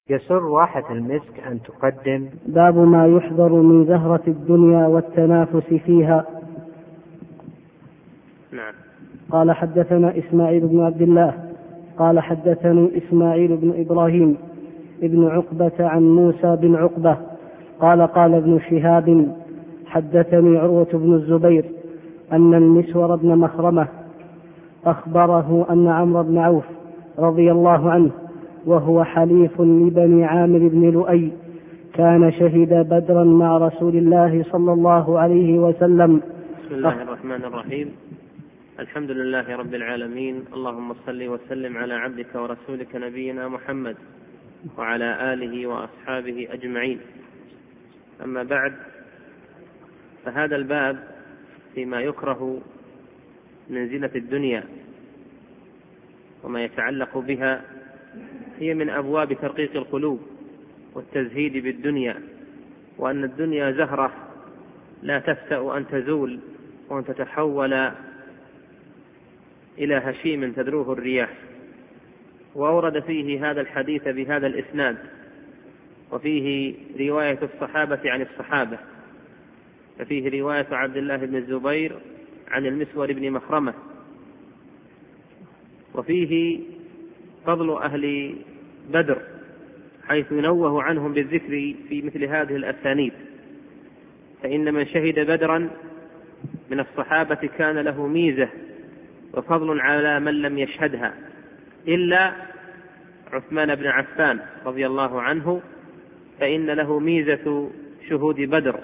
يسر واحة المسك أن تقدم باب ما يحذر من زهرة الدنيا والتنافس فيها. نعم. قال حدثنا إسماعيل بن عبد الله قال حدثني إسماعيل بن إبراهيم ابن عقبة عن موسى بن عقبة قال ابن شهاب حدثني عروة بن الزبير أن المسور بن مخرمة أخبره أن عمرو بن عوف رضي الله عنه وهو حليف لبني عامر بن لؤي كان شهد بدرا مع رسول الله صلى الله عليه وسلم. بسم الله الرحمن الرحيم. الحمد لله رب العالمين، اللهم صل وسلم على عبدك ورسولك نبينا محمد وعلى آله وأصحابه أجمعين. أما بعد، فهذا الباب فيما يكره من زينة الدنيا وما يتعلق بها هي من أبواب ترقيق القلوب والتزهيد بالدنيا، وأن الدنيا زهرة لا تفتأ أن تزول وأن تتحول إلى هشيم تدروه الرياح. وأورد فيه هذا الحديث بهذا الإسناد، وفيه رواية الصحابة عن الصحابة، ففيه رواية عبد الله بن الزبير عن المسور بن مخرمة، وفيه فضل أهل بدر حيث ينوه عنهم بالذكر في مثل هذه الأسانيد. فإن من شهد بدرا من الصحابة كان له ميزة وفضل على من لم يشهدها إلا عثمان بن عفان رضي الله عنه، فإن له ميزة شهود بدر،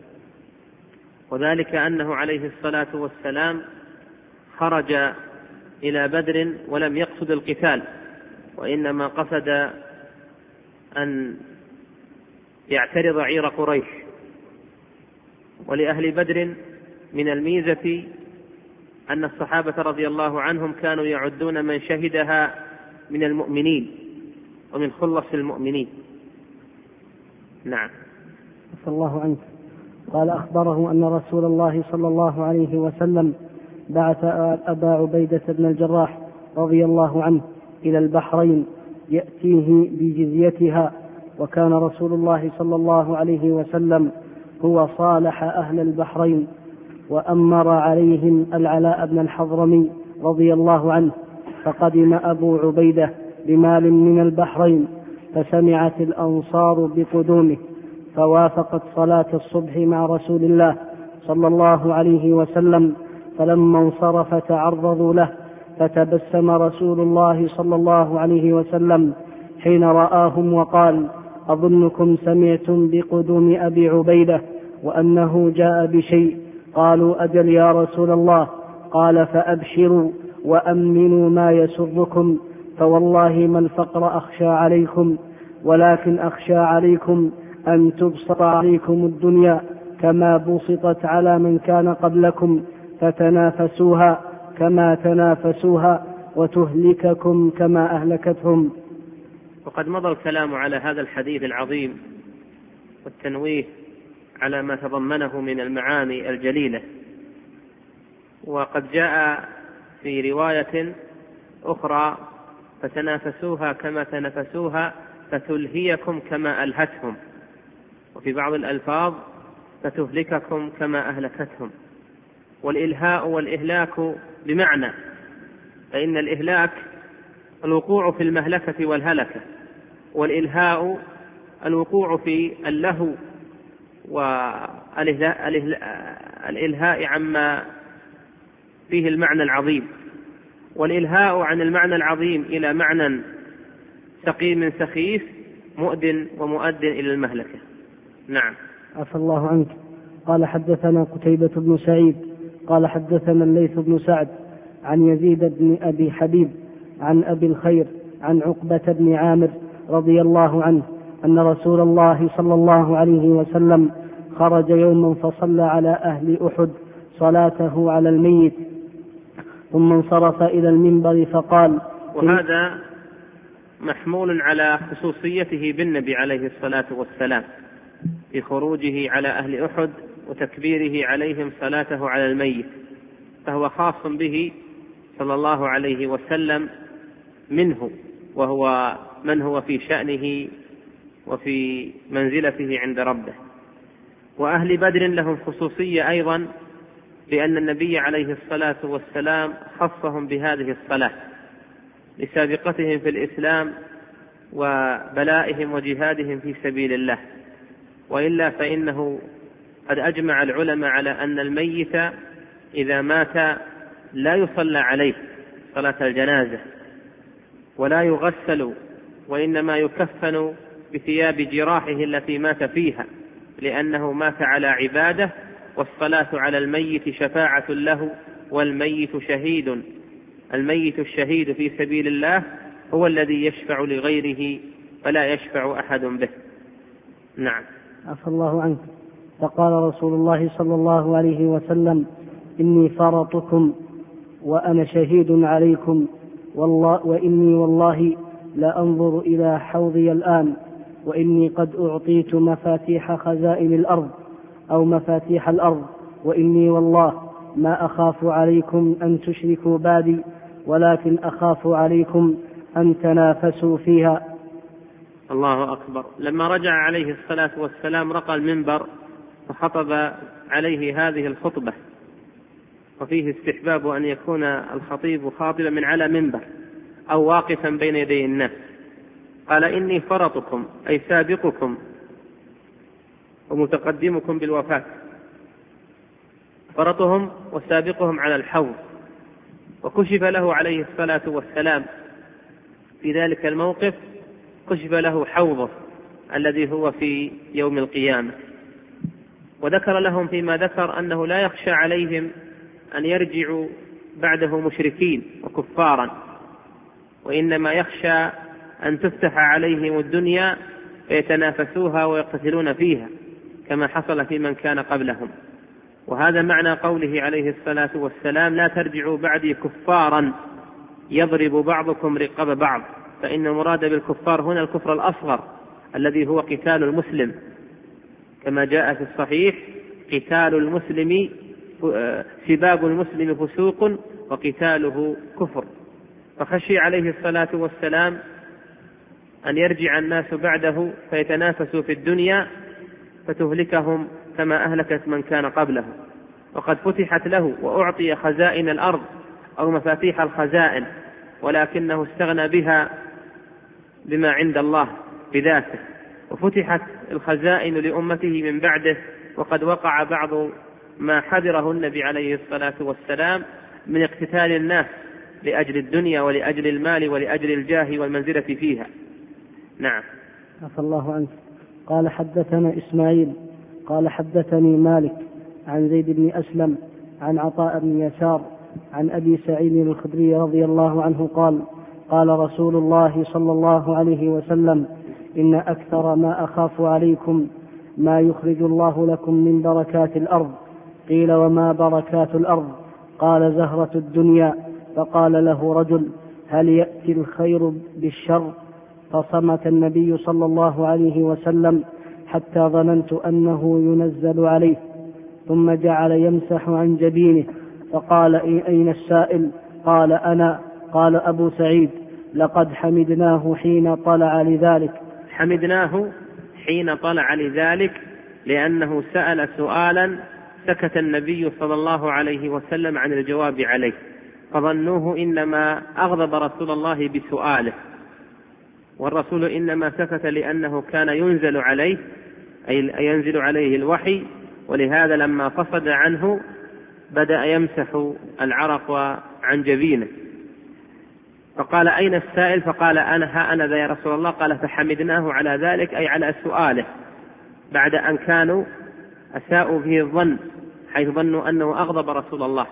وذلك أنه عليه الصلاة والسلام خرج إلى بدر ولم يقصد القتال، وإنما قصد أن يعترض عير قريش. ولأهل بدر من الميزة أن الصحابة رضي الله عنهم كانوا يعدون من شهدها من المؤمنين ومن خلص المؤمنين. نعم. صلى الله عنه. قال أخبره أن رسول الله صلى الله عليه وسلم بعث أبا عبيدة بن الجراح رضي الله عنه إلى البحرين يأتيه بجزيتها، وكان رسول الله صلى الله عليه وسلم هو صالح أهل البحرين وأمر عليهم العلاء بن الحضرمي رضي الله عنه، فقدم أبو عبيدة بمال من البحرين، فسمعت الأنصار بقدومه، فوافقت صلاة الصبح مع رسول الله صلى الله عليه وسلم، فلما انصرف تعرضوا له، فتبسم رسول الله صلى الله عليه وسلم حين رآهم وقال: أظنكم سمعتم بقدوم أبي عبيدة وأنه جاء بشيء. قالوا: أجل يا رسول الله. قال: فأبشروا وأمنوا ما يسركم، فوالله ما الفقر أخشى عليكم، ولكن أخشى عليكم أن تبسط عليكم الدنيا كما بسطت على من كان قبلكم، فتنافسوها كما تنافسوها وتهلككم كما أهلكتهم. وقد مضى الكلام على هذا الحديث العظيم والتنويه على ما تضمنه من المعاني الجليلة. وقد جاء في رواية أخرى: فتنافسوها كما تنافسوها فتلهيكم كما ألهتهم، وفي بعض الألفاظ فتهلككم كما أهلكتهم. والإلهاء والإهلاك بمعنى، فإن الإهلاك الوقوع في المهلكة والهلكة، والإلهاء الوقوع في اللهو والإلهاء عما فيه المعنى العظيم، والإلهاء عن المعنى العظيم إلى معنى سقيم سخيف مؤد ومؤد إلى المهلكة. نعم. عفى الله عنك. قال حدثنا قتيبة بن سعيد قال حدثنا الليث بن سعد عن يزيد بن أبي حبيب عن أبي الخير عن عقبة بن عامر رضي الله عنه أن رسول الله صلى الله عليه وسلم خرج يوما فصلى على أهل أحد صلاته على الميت، ثم انصرف إلى المنبر فقال. وهذا محمول على خصوصيته بالنبي عليه الصلاة والسلام في خروجه على أهل أحد وتكبيره عليهم صلاته على الميت، فهو خاص به صلى الله عليه وسلم منه، وهو من هو في شأنه وفي منزلته عند ربه. وأهل بدر لهم خصوصية أيضا، لأن النبي عليه الصلاة والسلام خصهم بهذه الصلاة لسابقتهم في الإسلام وبلائهم وجهادهم في سبيل الله. وإلا فإنه قد أجمع العلماء على أن الميت إذا مات لا يصلى عليه صلاة الجنازة ولا يغسل، وإنما يكفن بثياب جراحه التي مات فيها، لأنه مات على عبادة، والصلاة على الميت شفاعة له، والميت شهيد. الميت الشهيد في سبيل الله هو الذي يشفع لغيره فلا يشفع أحد به. نعم. عفى الله عنك. فقال رسول الله صلى الله عليه وسلم: إني فرطكم وأنا شهيد عليكم، وإني والله لأنظر إلى حوضي الآن، وإني قد أعطيت مفاتيح خزائن الأرض أو مفاتيح الأرض، وإني والله ما أخاف عليكم أن تشركوا بعدي، ولكن أخاف عليكم أن تنافسوا فيها. الله أكبر. لما رجع عليه الصلاة والسلام رقى المنبر وخطب عليه هذه الخطبة، وفيه استحباب أن يكون الخطيب خاطبا من على منبر أو واقفا بين يدي الناس. قال: إني فرطكم، أي سابقكم ومتقدمكم بالوفاة، فرطهم وسابقهم على الحوض. وكشف له عليه الصلاة والسلام في ذلك الموقف، كشف له حوضه الذي هو في يوم القيامة. وذكر لهم فيما ذكر أنه لا يخشى عليهم أن يرجعوا بعده مشركين وكفارا، وإنما يخشى أن تفتح عليهم الدنيا فيتنافسوها ويقتتلون فيها كما حصل في من كان قبلهم. وهذا معنى قوله عليه الصلاة والسلام: لا ترجعوا بعدي كفارا يضرب بعضكم رقاب بعض. فإن المراد بالكفار هنا الكفر الأصغر الذي هو قتال المسلم، كما جاء في الصحيح: قتال المسلم سباب المسلم فسوق وقتاله كفر. فخشي عليه الصلاة والسلام أن يرجع الناس بعده فيتنافسوا في الدنيا فتهلكهم كما أهلكت من كان قبله. وقد فتحت له وأعطي خزائن الأرض أو مفاتيح الخزائن، ولكنه استغنى بها بما عند الله بذاته، وفتحت الخزائن لأمته من بعده. وقد وقع بعض ما حذره النبي عليه الصلاة والسلام من اقتتال الناس لأجل الدنيا ولأجل المال ولأجل الجاه والمنزلة فيها. نعم. عفى الله عنك. قال: حدثنا إسماعيل قال: حدثني مالك عن زيد بن أسلم عن عطاء بن يسار عن أبي سعيد الخدري رضي الله عنه قال: قال رسول الله صلى الله عليه وسلم: إن أكثر ما أخاف عليكم ما يخرج الله لكم من بركات الأرض. قيل: وما بركات الأرض؟ قال: زهرة الدنيا. فقال له رجل: هل يأتي الخير بالشر؟ فصمت النبي صلى الله عليه وسلم حتى ظننت أنه ينزل عليه، ثم جعل يمسح عن جبينه، فقال: أين السائل؟ قال: أنا. قال أبو سعيد: لقد حمدناه حين طلع لذلك. حمدناه حين طلع لذلك لأنه سأل سؤالا سكت النبي صلى الله عليه وسلم عن الجواب عليه، فظنوه إنما أغضب رسول الله بسؤاله، والرسول إنما سكت لأنه كان ينزل عليه، أي ينزل عليه الوحي، ولهذا لما فصد عنه بدأ يمسح العرق عن جبينه. فقال: أين السائل؟ فقال: أنا ذا يا رسول الله. قال: فحمدناه على ذلك، أي على سؤاله، بعد أن كانوا أساءوا فيه الظن حيث ظنوا أنه أغضب رسول الله.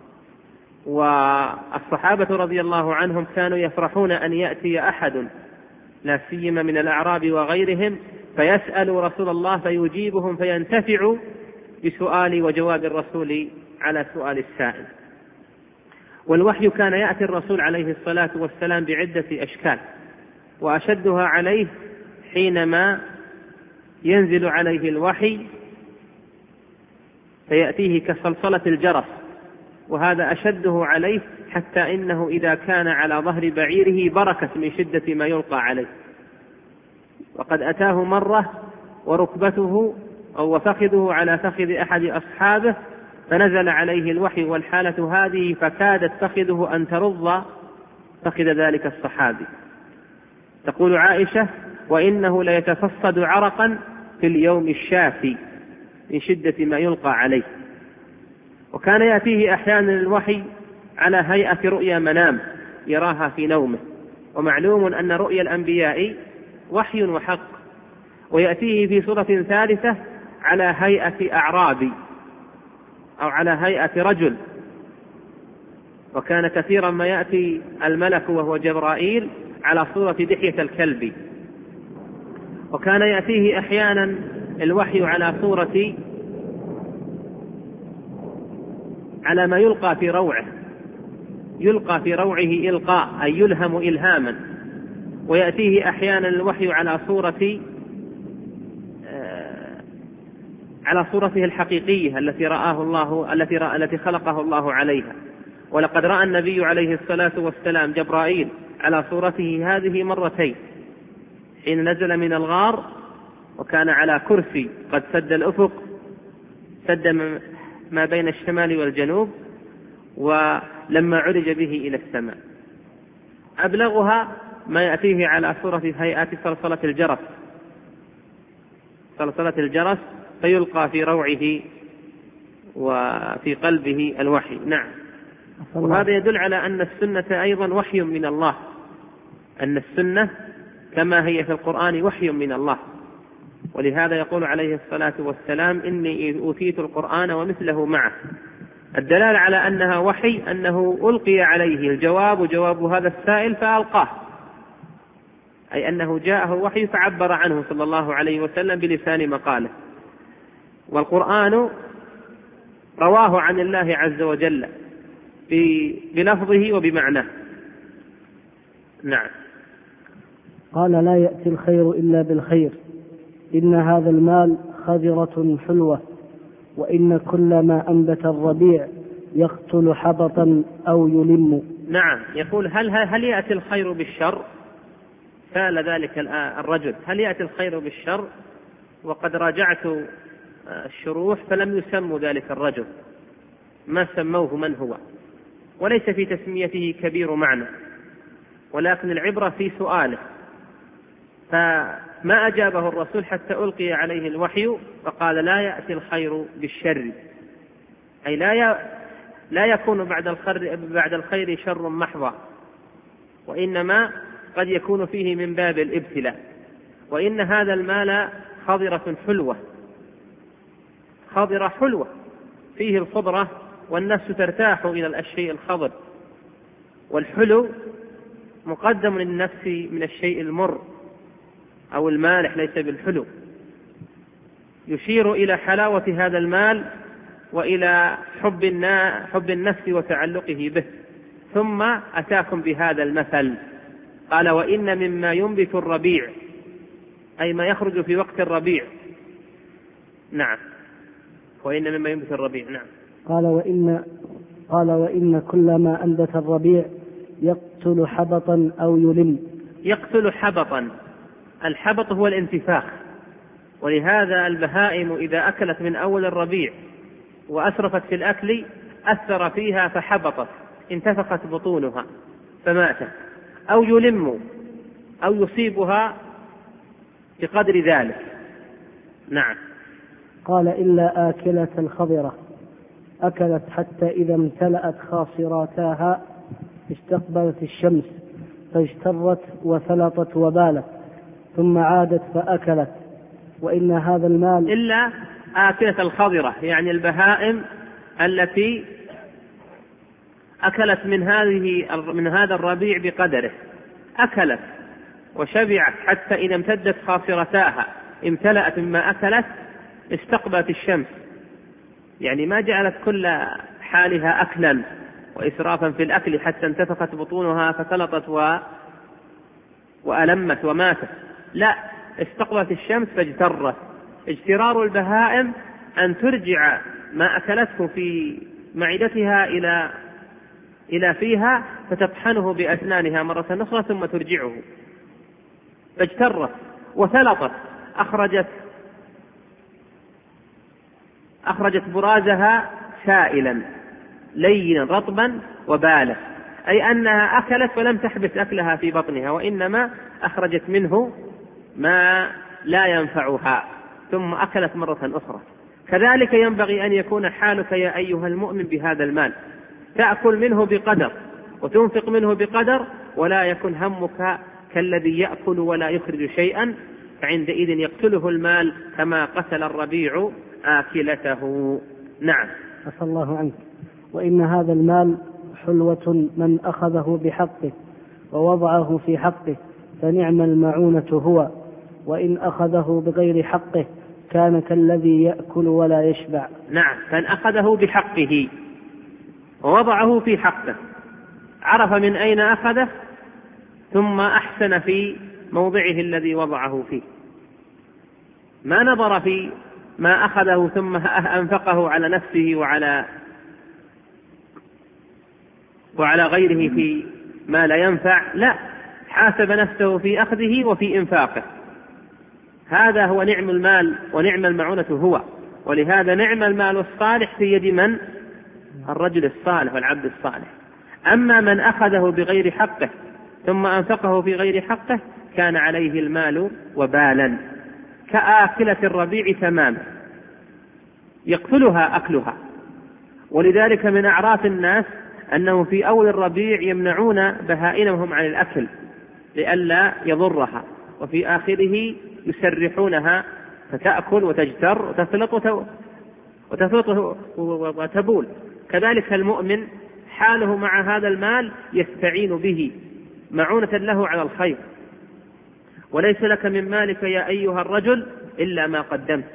والصحابة رضي الله عنهم كانوا يفرحون أن يأتي أحد لا سيما من الأعراب وغيرهم فيسألوا رسول الله فيجيبهم فينتفعوا بسؤال وجواب الرسول على سؤال السائل. والوحي كان يأتي الرسول عليه الصلاة والسلام بعدة أشكال، وأشدها عليه حينما ينزل عليه الوحي فيأتيه كصلصلة الجرس، وهذا أشده عليه حتى إنه إذا كان على ظهر بعيره بركت من شدة ما يلقى عليه. وقد أتاه مرة وركبته أو وفخذه على فخذ أحد أصحابه فنزل عليه الوحي والحالة هذه فكادت فخذه أن ترض فخذ ذلك الصحابي. تقول عائشة: وإنه ليتفصد عرقا في اليوم الشافي من شدة ما يلقى عليه. وكان يأتيه أحيانا الوحي على هيئة رؤيا منام يراها في نومه، ومعلوم أن رؤيا الأنبياء وحي وحق، ويأتيه في صورة ثالثة على هيئة أعرابي أو على هيئة رجل. وكان كثيرا ما يأتي الملك وهو جبرائيل على صورة دحية الكلب. وكان يأتيه أحيانا الوحي على صورة على ما يلقى في روعه، يلقى في روعه إلقاء أي يلهم إلهاما. ويأتيه أحيانا الوحي على صورته الحقيقية التي رآه الله التي خلقه الله عليها. ولقد رأى النبي عليه الصلاة والسلام جبرائيل على صورته هذه مرتين، حين نزل من الغار وكان على كرسي قد سد الأفق، سد ما بين الشمال والجنوب، ولما عرج به إلى السماء. أبلغها ما يأتيه على صورة هيئات صلصلة الجرس فيلقى في روعه وفي قلبه الوحي. نعم. وهذا يدل على أن السنة أيضا وحي من الله، أن السنة كما هي في القرآن وحي من الله. ولهذا يقول عليه الصلاة والسلام: إني أوتيت القرآن ومثله معه. الدلالة على أنها وحي أنه ألقي عليه الجواب، جواب هذا السائل فألقاه، أي أنه جاءه وحي فعبر عنه صلى الله عليه وسلم بلسان مقاله. والقرآن رواه عن الله عز وجل بلفظه وبمعناه. نعم. قال: لا يأتي الخير إلا بالخير، إن هذا المال خضرة حلوة، وإن كل ما أنبت الربيع يقتل حبطا أو يلم. نعم. يقول: هل يأتي الخير بالشر؟ سأل ذلك الرجل: هل يأتي الخير بالشر؟ وقد راجعت الشروح فلم يسموا ذلك الرجل، ما سموه من هو، وليس في تسميته كبير معنى، ولكن العبرة في سؤاله. فما أجابه الرسول حتى ألقي عليه الوحي فقال: لا يأتي الخير بالشر، أي لا يكون بعد الخير شر محض، وإنما قد يكون فيه من باب الابتلاء. وإن هذا المال خضرة حلوة، خضرة حلوة فيه الخضرة، والنفس ترتاح إلى الشيء الخضر، والحلو مقدم للنفس من الشيء المر أو المالح، ليس بالحلو. يشير إلى حلاوة هذا المال وإلى حب النفس وتعلقه به. ثم أتاكم بهذا المثل، قال: وإن مما ينبت الربيع، أي ما يخرج في وقت الربيع. نعم. وإن مما ينبت الربيع. نعم. قال وإن كل ما أنبت الربيع يقتل حبطا أو يلم. يقتل حبطا، الحبط هو الانتفاخ، ولهذا البهائم إذا أكلت من أول الربيع وأسرفت في الأكل أثر فيها فحبطت، انتفخت بطونها فماتت. أو يلم، أو يصيبها بقدر ذلك. نعم. قال: إلا آكلة الخضرة أكلت حتى إذا امتلأت خاصراتها استقبلت الشمس فاجترت وثلطت وبالت، ثم عادت فأكلت، وإن هذا المال. إلا آكلة الخضرة يعني البهائم التي أكلت من هذا الربيع بقدره، أكلت وشبعت حتى إذا امتدت خاصرتاها، امتلأت مما أكلت، استقبلت الشمس، يعني ما جعلت كل حالها أكلا وإسرافا في الأكل حتى انتفخت بطونها فثلطت وألمت وماتت، لا، استقبلت الشمس فاجترت. اجترار البهائم أن ترجع ما أكلته في معدتها إلى فيها فتطحنه بأسنانها مرة أخرى ثم ترجعه، فاجترت. وثلطت، أخرجت برازها سائلا لينا رطبا وبالا، أي أنها أكلت ولم تحبس أكلها في بطنها، وإنما أخرجت منه ما لا ينفعها ثم أكلت مرة أخرى. كذلك ينبغي أن يكون حالك يا أيها المؤمن بهذا المال، تأكل منه بقدر وتنفق منه بقدر، ولا يكن همك كالذي يأكل ولا يخرج شيئا، فعندئذ يقتله المال كما قتل الربيع آكلته. نعم. عفى الله عنك. وإن هذا المال حلوة من أخذه بحقه ووضعه في حقه فنعم المعونة هو، وإن أخذه بغير حقه كان كالذي يأكل ولا يشبع. نعم، كان أخذه بحقه ووضعه في حقه، عرف من أين أخذه ثم أحسن في موضعه الذي وضعه فيه، ما نظر في ما أخذه ثم أنفقه على نفسه وعلى غيره في ما لا ينفع، لا، حاسب نفسه في أخذه وفي إنفاقه. هذا هو نعم المال ونعم المعونة هو. ولهذا نعم المال الصالح في يد من؟ الرجل الصالح والعبد الصالح. أما من أخذه بغير حقه ثم أنفقه في غير حقه كان عليه المال وبالا كآكلة الربيع تماما، يقتلها أكلها. ولذلك من أعراف الناس أنه في أول الربيع يمنعون بهائمهم عن الأكل لئلا يضرها، وفي آخره يسرحونها فتأكل وتجتر وتفلط وتبول. كذلك المؤمن حاله مع هذا المال يستعين به معونة له على الخير. وليس لك من مالك يا أيها الرجل إلا ما قدمت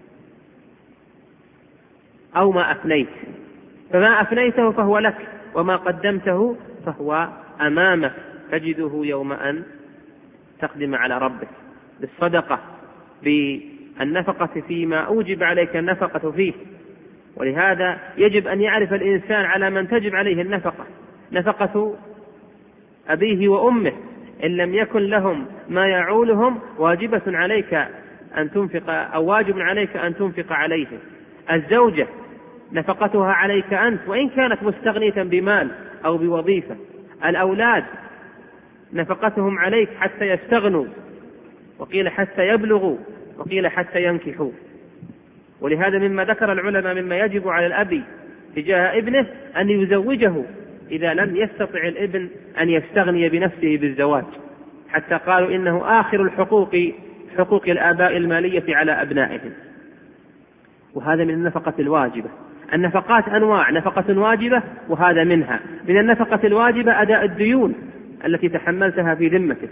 أو ما أفنيت، فما أفنيته فهو لك، وما قدمته فهو أمامك تجده يوم أن تقدم على ربك، بالصدقة، بالنفقة فيما أوجب عليك النفقة فيه. ولهذا يجب أن يعرف الإنسان على من تجب عليه النفقة، نفقة أبيه وأمه إن لم يكن لهم ما يعولهم واجبة عليك أن تنفق، أو واجب عليك أن تنفق عليهم. الزوجة نفقتها عليك أنت وإن كانت مستغنية بمال أو بوظيفة. الأولاد نفقتهم عليك حتى يستغنوا، وقيل حتى يبلغوا، وقيل حتى ينكحوا. ولهذا مما ذكر العلماء مما يجب على الأب تجاه ابنه أن يزوجه إذا لم يستطع الابن أن يستغني بنفسه بالزواج، حتى قالوا إنه آخر الحقوق حقوق الآباء المالية على أبنائهم. وهذا من النفقة الواجبة. النفقات أنواع، نفقة واجبة وهذا منها. من النفقة الواجبة أداء الديون التي تحملتها في ذمتك.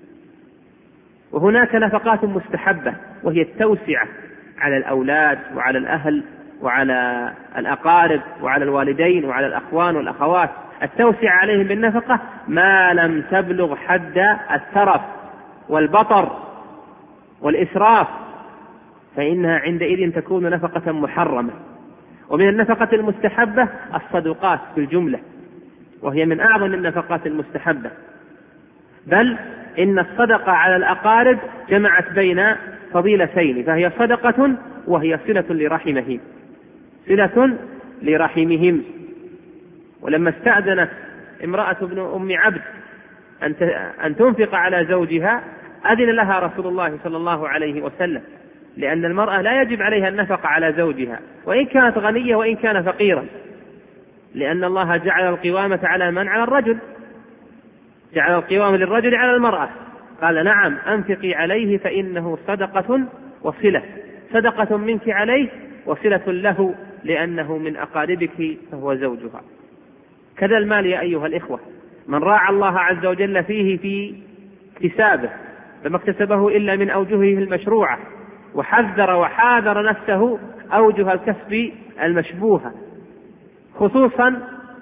وهناك نفقات مستحبة وهي التوسعة على الأولاد وعلى الأهل وعلى الأقارب وعلى الوالدين وعلى الأخوان والأخوات. التوسعة عليهم بالنفقة ما لم تبلغ حد الترف والبطر والإسراف، فإنها عندئذ تكون نفقة محرمة. ومن النفقة المستحبة الصدقات بالجملة، وهي من أعظم النفقات المستحبة. بل إن الصدقة على الأقارب جمعت بين فضيلتين، فهي صدقة وهي صلة لرحمهم، صلة لرحمهم. ولما استأذنت امرأة ابن أم عبد أن تنفق على زوجها أذن لها رسول الله صلى الله عليه وسلم، لأن المرأة لا يجب عليها النفقة على زوجها وإن كانت غنية وإن كان فقيرا، لأن الله جعل القوامة على من؟ على الرجل، جعل القوامة للرجل على المرأة. قال نعم أنفقي عليه فإنه صدقة وصلة، صدقة منك عليه وصلة له لأنه من أقاربك فهو زوجها. كذا المال يا أيها الإخوة، من راعى الله عز وجل فيه في اكتسابه فما اكتسبه إلا من أوجهه المشروعة، وحذر وحاذر نفسه أوجه الكسب المشبوهة، خصوصا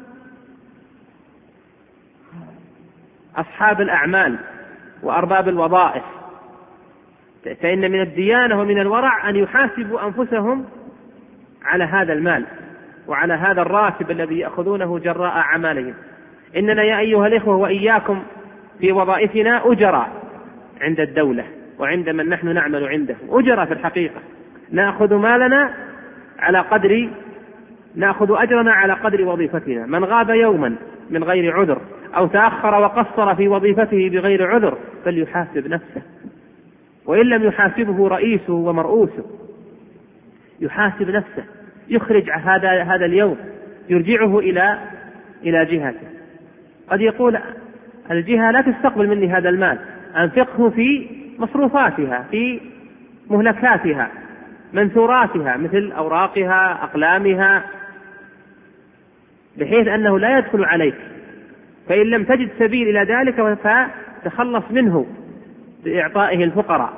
أصحاب الأعمال وأرباب الوظائف، فإن من الديانة ومن الورع أن يحاسبوا أنفسهم على هذا المال وعلى هذا الراتب الذي يأخذونه جراء أعمالهم. إننا يا أيها الإخوة وإياكم في وظائفنا أجراء عند الدولة، وعند من نحن نعمل عنده أجرة في الحقيقة. نأخذ أجرنا على قدر وظيفتنا. من غاب يوما من غير عذر أو تأخر وقصر في وظيفته بغير عذر فليحاسب نفسه، وإن لم يحاسبه رئيسه ومرؤوسه يحاسب نفسه، يخرج هذا اليوم يرجعه إلى جهته. قد يقول الجهة لا تستقبل مني هذا المال، أنفقه في مصروفاتها، في مهلكاتها، منثوراتها مثل أوراقها، أقلامها، بحيث أنه لا يدخل عليك. فإن لم تجد سبيل إلى ذلك فتخلص منه بإعطائه الفقراء.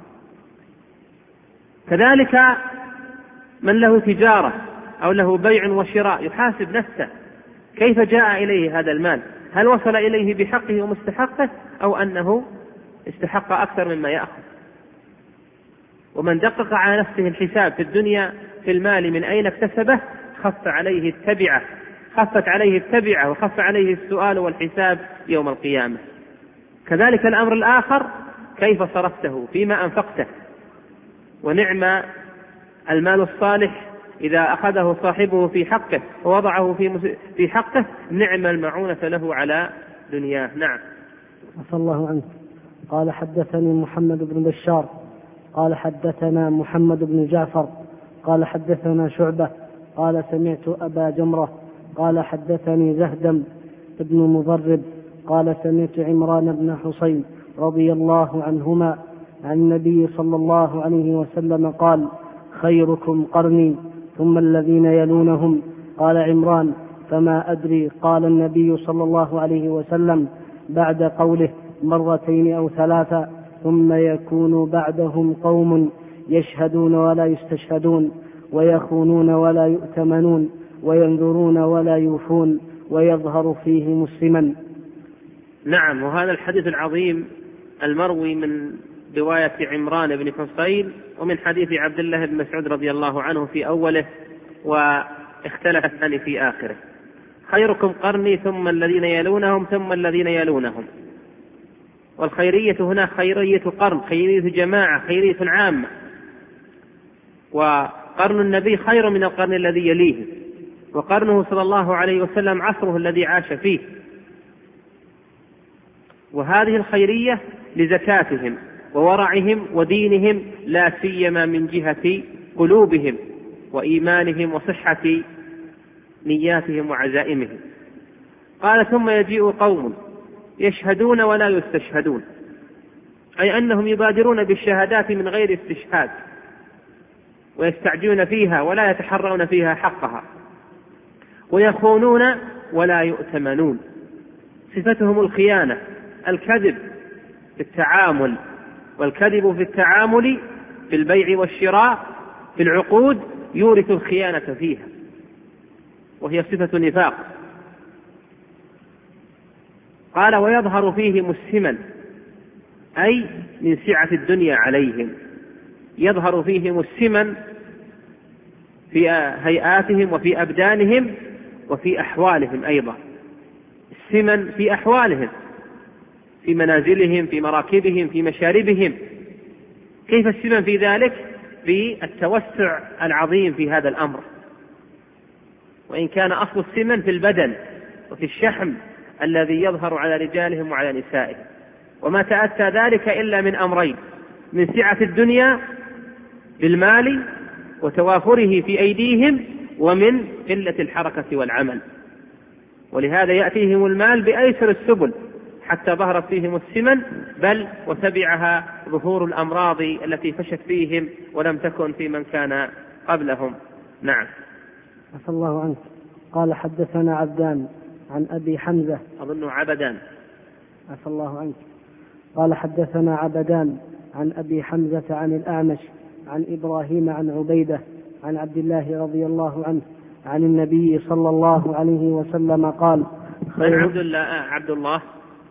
كذلك من له تجارة أو له بيع وشراء يحاسب نفسه كيف جاء إليه هذا المال، هل وصل إليه بحقه ومستحقه أو أنه استحق أكثر مما يأخذ. ومن دقق على نفسه الحساب في الدنيا في المال من أين اكتسبه خف عليه التبعة وخف عليه السؤال والحساب يوم القيامة. كذلك الأمر الآخر، كيف صرفته، فيما أنفقته. ونعم المال الصالح إذا أخذه صاحبه في حقه ووضعه في حقه، نعم المعونة له على دنياه. نعم. عفى الله عنك. قال حدثني محمد بن بشار قال حدثنا محمد بن جعفر قال حدثنا شعبة قال سمعت أبا جمرة قال حدثني زهدم بن مضرب قال سمعت عمران بن حصين رضي الله عنهما عن النبي صلى الله عليه وسلم قال: خيركم قرني ثم الذين يلونهم. قال عمران: فما أدري. قال النبي صلى الله عليه وسلم بعد قوله مرتين أو ثلاثة: ثم يكون بعدهم قوم يشهدون ولا يستشهدون، ويخونون ولا يؤتمنون، وينذرون ولا يوفون، ويظهر فيه مسلما. نعم. وهذا الحديث العظيم المروي من رواية عمران بن حصين ومن حديث عبد الله بن مسعود رضي الله عنه في أوله، واختلف الثاني في آخره. خيركم قرني ثم الذين يلونهم ثم الذين يلونهم. والخيرية هنا خيرية قرن، خيرية جماعة، خيرية عامة. وقرن النبي خير من القرن الذي يليه، وقرنه صلى الله عليه وسلم عصره الذي عاش فيه. وهذه الخيرية لزكاتهم وورعهم ودينهم، لا سيما من جهة قلوبهم وإيمانهم وصحة نياتهم وعزائمهم. قال: ثم يجيء قوم يشهدون ولا يستشهدون، أي أنهم يبادرون بالشهادات من غير استشهاد، ويستعجلون فيها ولا يتحرون فيها حقها، ويخونون ولا يؤتمنون. صفتهم الخيانة، الكذب في التعامل، والكذب في التعامل في البيع والشراء في العقود يورث الخيانة فيها، وهي صفة نفاق. قال: ويظهر فيه مسهما، أي من سعة الدنيا عليهم، يظهر فيه مسهما في هيئاتهم وفي أبدانهم وفي أحوالهم أيضا. السمن في أحوالهم، في منازلهم، في مراكبهم، في مشاربهم. كيف السمن في ذلك؟ في التوسع العظيم في هذا الأمر. وإن كان أصل السمن في البدن وفي الشحم الذي يظهر على رجالهم وعلى نسائهم. وما تأتى ذلك إلا من أمرين: من سعة الدنيا بالمال وتوافره في أيديهم، ومن قلة الحركة والعمل. ولهذا يأتيهم المال بأيسر السبل حتى ظهرت فيهم السمن، بل وتبعها ظهور الأمراض التي فشت فيهم ولم تكن في من كان قبلهم. نعم. عفى الله عنك. قال حدثنا عبدان عن أبي حمزة، أظنه عبدان. عفى الله عنك. قال حدثنا عبدان عن أبي حمزة عن الأعمش عن إبراهيم عن عبيدة عن عبد الله رضي الله عنه عن النبي صلى الله عليه وسلم قال: عبد الله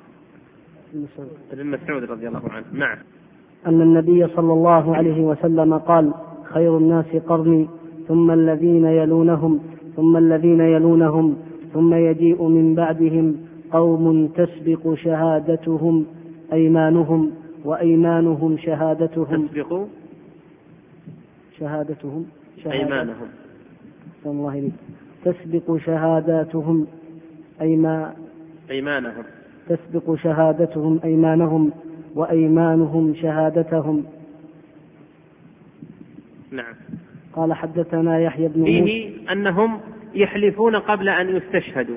بن مسعود رضي الله عنه. نعم. أن النبي صلى الله عليه وسلم قال: خير الناس قرني ثم الذين يلونهم ثم الذين يلونهم، ثم يجيء من بعدهم قوم تسبق شهادتهم أيمانهم، وأيمانهم شهادتهم. أيمانهم. الله إليك. تسبق شهاداتهم أيمانهم. تسبق شهادتهم أيمانهم وأيمانهم شهادتهم. نعم. قال حدثنا يحيى بن موسى فيه أنهم يحلفون قبل أن يستشهدوا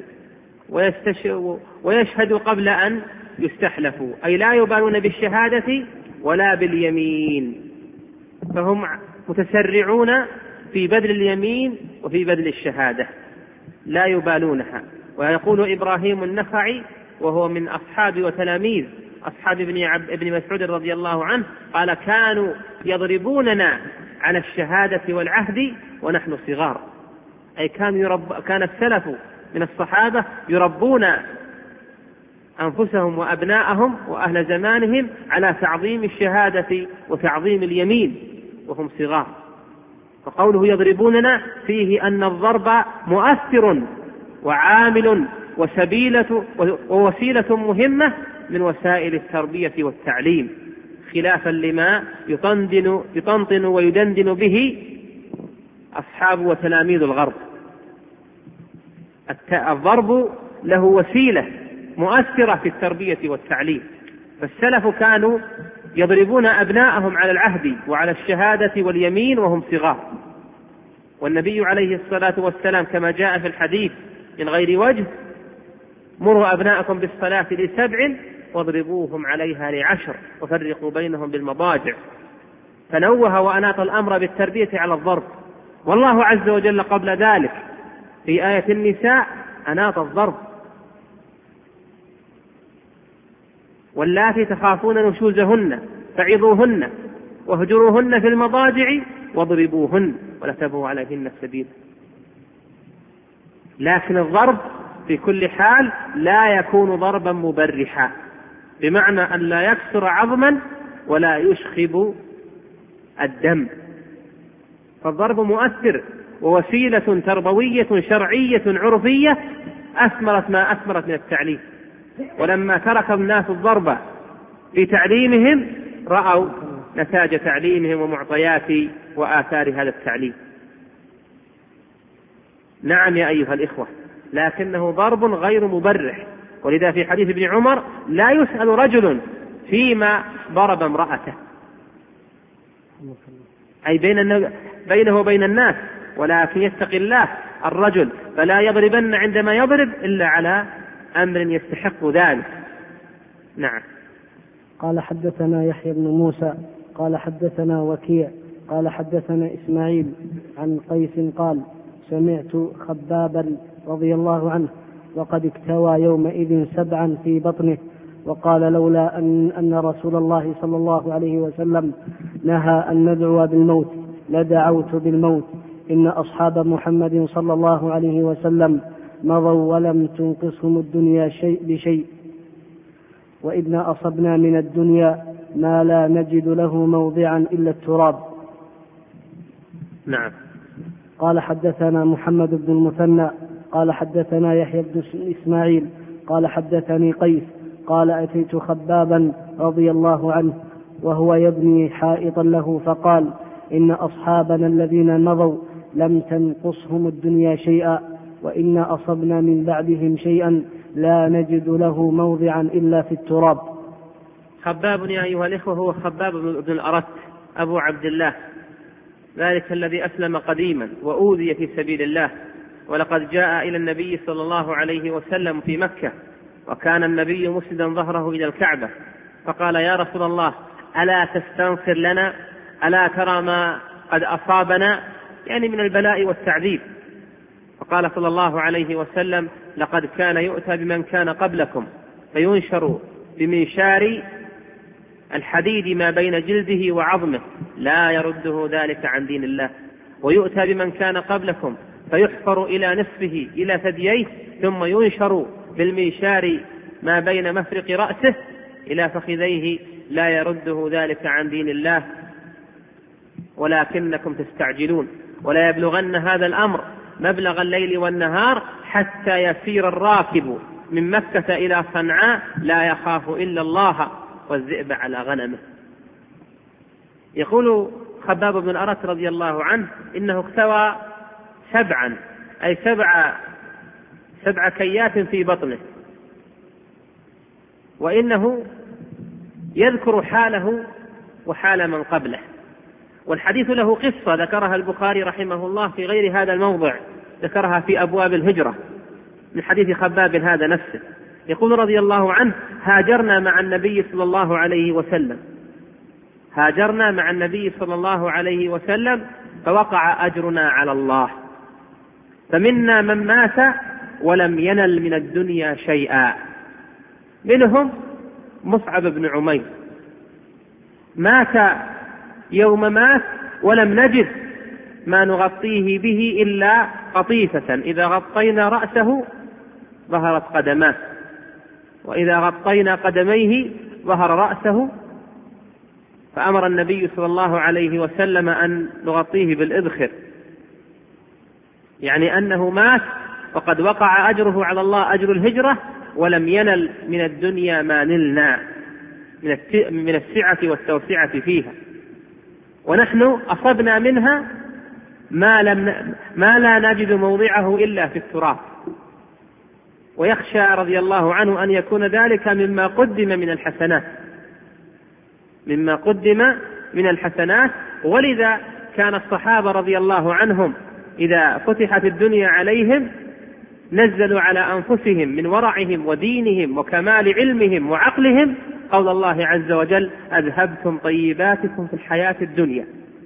ويشهدوا قبل أن يستحلفوا، أي لا يبالون بالشهادة ولا باليمين، فهم متسرعون في بذل اليمين وفي بذل الشهادة لا يبالونها. ويقول إبراهيم النخعي وهو من أصحاب وتلاميذ أصحاب ابن مسعود رضي الله عنه قال: كانوا يضربوننا على الشهادة والعهد ونحن صغار، أي كان السلف من الصحابة يربون أنفسهم وأبناءهم وأهل زمانهم على تعظيم الشهادة وتعظيم اليمين وهم صغار. فقوله يضربوننا فيه أن الضرب مؤثر وعامل ووسيلة مهمة من وسائل التربية والتعليم، خلافا لما يطنطن ويدندن به أصحاب وتلاميذ الغرب. الضرب له وسيلة مؤثرة في التربية والتعليم، فالسلف كانوا يضربون أبناءهم على العهد وعلى الشهادة واليمين وهم صغار. والنبي عليه الصلاة والسلام كما جاء في الحديث من غير وجه: مروا أبناءكم بالصلاة ل7 واضربوهم عليها ل10 وفرقوا بينهم بالمضاجع. فنوه وأناط الأمر بالتربية على الضرب. والله عز وجل قبل ذلك في آية النساء أناط الضرب: واللاتي تخافون نشوزهن فعظوهن واهجروهن في المضاجع واضربوهن ولا تبغوا عليهن السبيل. لكن الضرب في كل حال لا يكون ضربا مبرحا، بمعنى أن لا يكسر عظما ولا يشخب الدم. فالضرب مؤثر ووسيلة تربوية شرعية عرفية أثمرت ما أثمرت من التعليم. ولما ترك الناس الضرب في تعليمهم رأوا نتاج تعليمهم ومعطيات وآثار هذا التعليم. نعم يا أيها الإخوة، لكنه ضرب غير مبرح. ولذا في حديث ابن عمر: لا يسأل رجل فيما ضرب امرأته، أي بينه وبين الناس، ولكن يتقي الله الرجل فلا يضربن عندما يضرب إلا على أمر يستحق ذلك. نعم. قال حدثنا يحيى بن موسى قال حدثنا وكيع قال حدثنا إسماعيل عن قيس قال: سمعت خبابا رضي الله عنه وقد اكتوى يومئذ 7 في بطنه، وقال: لولا أن رسول الله صلى الله عليه وسلم نهى أن ندعو بالموت لدعوت بالموت. إن أصحاب محمد صلى الله عليه وسلم مضوا ولم تنقصهم الدنيا بشيء، وإذا أصبنا من الدنيا ما لا نجد له موضعا إلا التراب. نعم. قال حدثنا محمد بن المثنى قال حدثنا يحيى بن إسماعيل قال حدثني قيس قال: أتيت خبابا رضي الله عنه وهو يبني حائطا له، فقال: إن أصحابنا الذين مضوا لم تنقصهم الدنيا شيئا، وإن أصبنا من بعدهم شيئا لا نجد له موضعا إلا في التراب. خباب يا أيها الإخوة هو خباب بن الأرت أبو عبد الله، ذلك الذي أسلم قديما وأوذي في سبيل الله، ولقد جاء إلى النبي صلى الله عليه وسلم في مكة، وكان النبي مسندا ظهره إلى الكعبة، فقال: يا رسول الله، ألا تستنصر لنا؟ ألا ترى ما قد أصابنا يعني من البلاء والتعذيب؟ فقال صلى الله عليه وسلم: لقد كان يؤتى بمن كان قبلكم فينشر بمنشار الحديد ما بين جلده وعظمه لا يرده ذلك عن دين الله، ويؤتى بمن كان قبلكم فيحفر إلى نصفه إلى ثدييه ثم ينشر بالمنشار ما بين مفرق رأسه إلى فخذيه لا يرده ذلك عن دين الله، ولكنكم تستعجلون. ولا يبلغن هذا الأمر مبلغ الليل والنهار حتى يسير الراكب من مكة إلى صنعاء لا يخاف إلا الله والذئب على غنمه. يقول خباب بن الأرت رضي الله عنه إنه اكتوى 7 أي 7 كيات في بطنه، وإنه يذكر حاله وحال من قبله. والحديث له قصة ذكرها البخاري رحمه الله في غير هذا الموضع، ذكرها في أبواب الهجرة من حديث خباب هذا نفسه. يقول رضي الله عنه: هاجرنا مع النبي صلى الله عليه وسلم، هاجرنا مع النبي صلى الله عليه وسلم فوقع أجرنا على الله، فمنا من مات ولم ينل من الدنيا شيئا، منهم مصعب بن عمير مات يوم مات ولم نجد ما نغطيه به إلا قطيفة، إذا غطينا رأسه ظهرت قدماه، وإذا غطينا قدميه ظهر رأسه، فأمر النبي صلى الله عليه وسلم أن نغطيه بالإذخر، يعني أنه مات وقد وقع أجره على الله أجر الهجرة، ولم ينل من الدنيا ما نلنا من السعة والتوسعة فيها، ونحن أصبنا منها ما لا نجد موضعه إلا في التراب. ويخشى رضي الله عنه أن يكون ذلك مما قدم من الحسنات، ولذا كان الصحابة رضي الله عنهم إذا فتحت الدنيا عليهم نزلوا على أنفسهم من ورعهم ودينهم وكمال علمهم وعقلهم قول الله عز وجل: أذهبتم طيباتكم في الحياة الدنيا.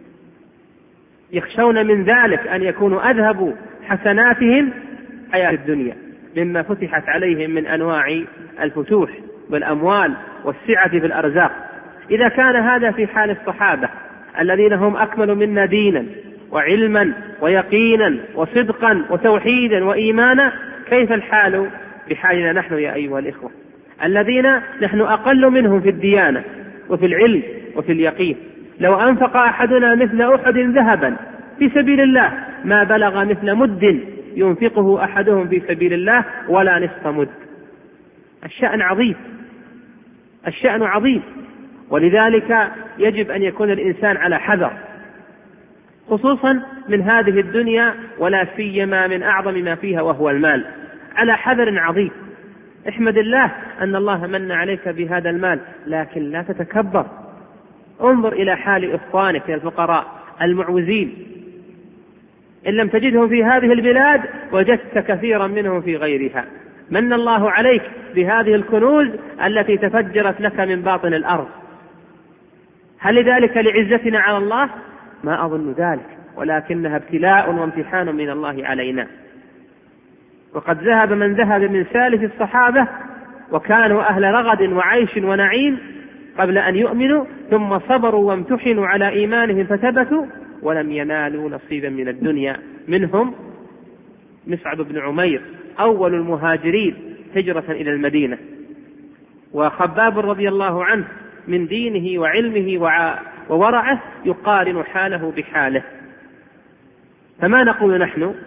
يخشون من ذلك أن يكونوا أذهبوا حسناتهم حياة الدنيا مما فتحت عليهم من أنواع الفتوح والأموال والسعة في الأرزاق. إذا كان هذا في حال الصحابة الذين هم أكمل منا دينا وعلما ويقينا وصدقا وتوحيدا وإيمانا، كيف الحال بحالنا نحن يا أيها الإخوة الذين نحن أقل منهم في الديانة وفي العلم وفي اليقين؟ لو أنفق أحدنا مثل أحد ذهبا في سبيل الله ما بلغ مثل مد ينفقه أحدهم في سبيل الله ولا نصف مد. الشأن عظيم، ولذلك يجب أن يكون الإنسان على حذر، خصوصا من هذه الدنيا، ولا سيما من أعظم ما فيها وهو المال، على حذر عظيم. احمد الله أن الله من عليك بهذا المال، لكن لا تتكبر. انظر إلى حال إخوانك الفقراء المعوزين، إن لم تجدهم في هذه البلاد وجدت كثيرا منهم في غيرها. من الله عليك بهذه الكنوز التي تفجرت لك من باطن الأرض. هل ذلك لعزتنا على الله؟ ما أظن ذلك، ولكنها ابتلاء وامتحان من الله علينا. وقد ذهب من ذهب من سالف الصحابة وكانوا أهل رغد وعيش ونعيم قبل أن يؤمنوا، ثم صبروا وامتحنوا على إيمانهم فثبتوا ولم ينالوا نصيبا من الدنيا. منهم مصعب بن عمير أول المهاجرين هجرة إلى المدينة، وخباب رضي الله عنه من دينه وعلمه وورعه يقارن حاله بحاله. فما نقول